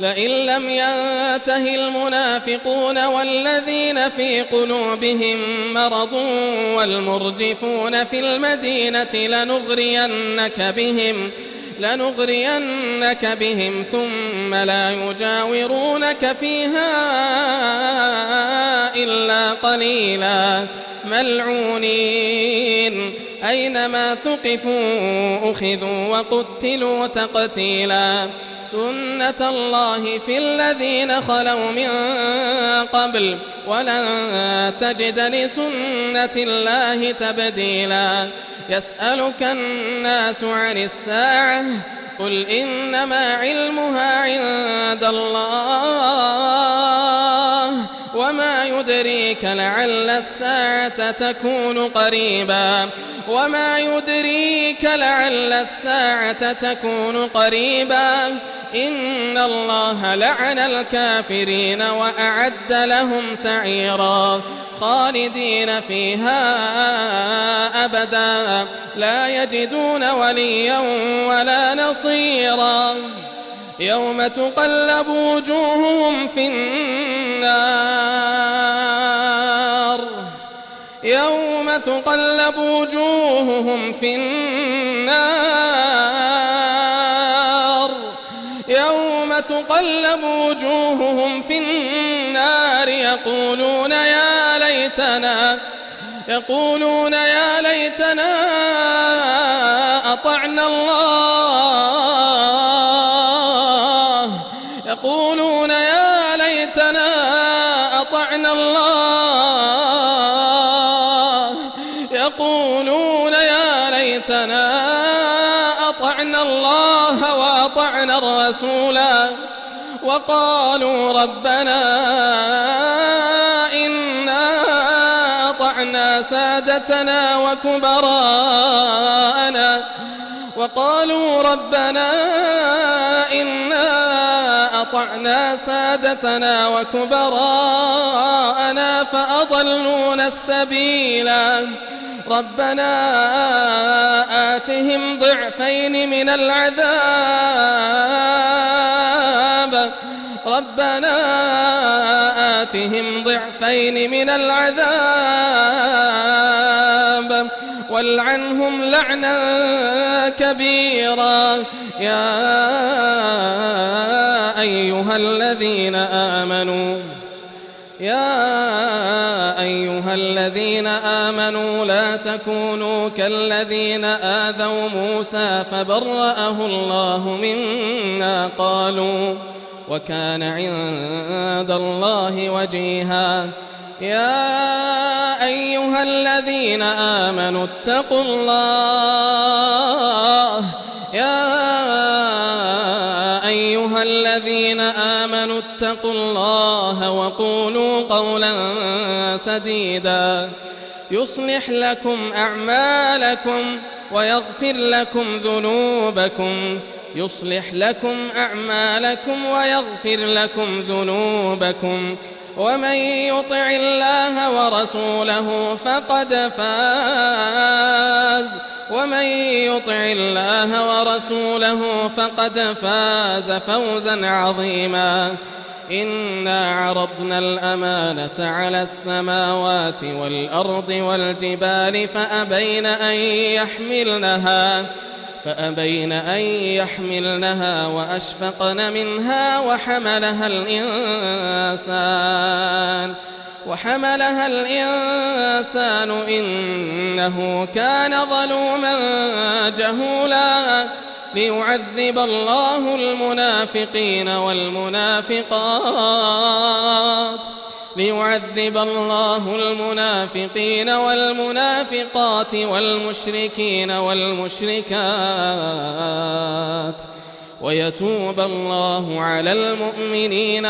لئن لم ينته المنافقون والذين في قلوبهم مرض والمرجفون في المدينة لنغرينك بهم ثم لا يجاورونك فيها إلا قليلا ملعونين أينما ثقفوا أخذوا وقتلوا تقتيلا سنة الله في الذين خلوا من قبل ولن تجد لسنة الله تبديلا يسألك الناس عن الساعة قل إنما علمها عند الله وما يدريك لعل الساعة تكون قريبا إن الله لعن الكافرين وأعد لهم سعيرا خالدين فيها أبدا لا يجدون وليا ولا نصيرا يوم تقلب وجوههم في النار يقولون يا ليتنا أطعنا الله وأطعنا الرسولا وقالوا ربنا إنا أطعنا سادتنا وكبراءنا فأضلونا السبيلا ربنا آتهم ضعفين من العذاب والعنهم لعنا كبيرا يا أيها الذين آمنوا لا تكونوا كالذين آذوا موسى فبرأه الله مما قالوا وكان عند الله وجيها يا أيها الذين آمنوا اتقوا الله وقولوا قولا سديدا يصلح لكم أعمالكم ويغفر لكم ذنوبكم ومن يطع الله ورسوله فقد فاز فوزا عظيما إنا عرضنا الأمانة على السماوات والأرض والجبال فأبين أن يحملنها وأشفقن منها وحملها الإنسان إنه كان ظلوما جهولا ليعذب الله المنافقين والمنافقات والمشركين والمشركات ويتوب الله على المؤمنين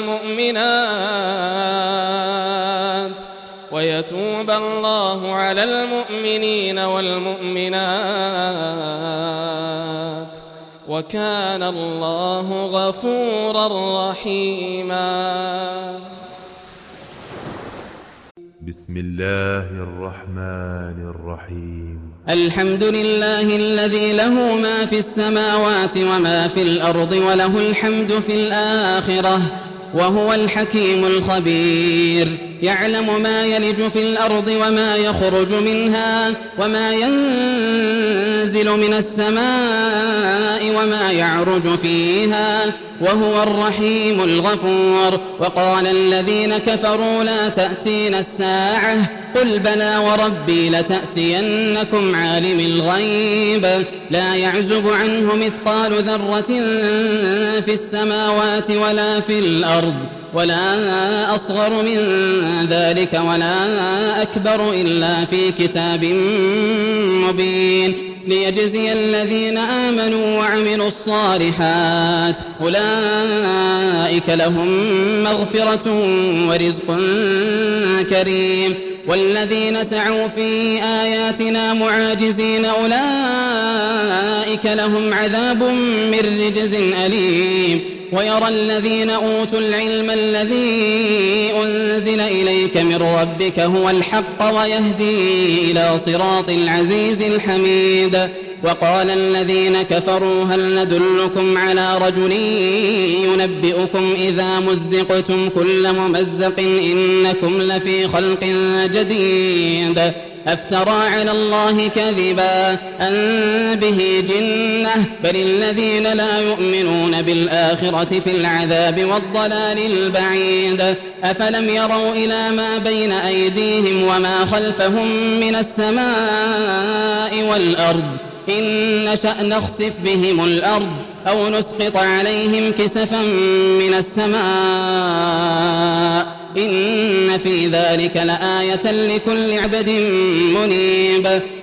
والمؤمنات وكان الله غفورا رحيما. بسم الله الرحمن الرحيم. الحمد لله الذي له ما في السماوات وما في الأرض وله الحمد في الآخرة وهو الحكيم الخبير يعلم ما يلج في الأرض وما يخرج منها وما ينزل من السماء وما يعرج فيها وهو الرحيم الغفور. وقال الذين كفروا لا تأتينا الساعة قل بلى وربي لتأتينكم عالم الغيب لا يعزب عنه مثقال ذرة في السماوات ولا في الأرض ولا أصغر من ذلك ولا أكبر إلا في كتاب مبين ليجزي الذين آمنوا وعملوا الصالحات أولئك لهم مغفرة ورزق كريم. والذين سعوا في آياتنا معاجزين أولئك لهم عذاب من رجز أليم. ويرى الذين أوتوا العلم الذي أنزل إليك من ربك هو الحق ويهدي إلى صراط العزيز الحميد. وقال الذين كفروا هل ندلكم على رجل ينبئكم إذا مزقتم كل ممزق إنكم لفي خلق جديد أفترى على الله كذبا أن به جنة بل الذين لا يؤمنون بالآخرة في العذاب والضلال البعيد. أفلم يروا إلى ما بين أيديهم وما خلفهم من السماء والأرض إن نشأ نخسف بهم الأرض أو نسقط عليهم كسفا من السماء إن في ذلك لآية لكل عبد منيب.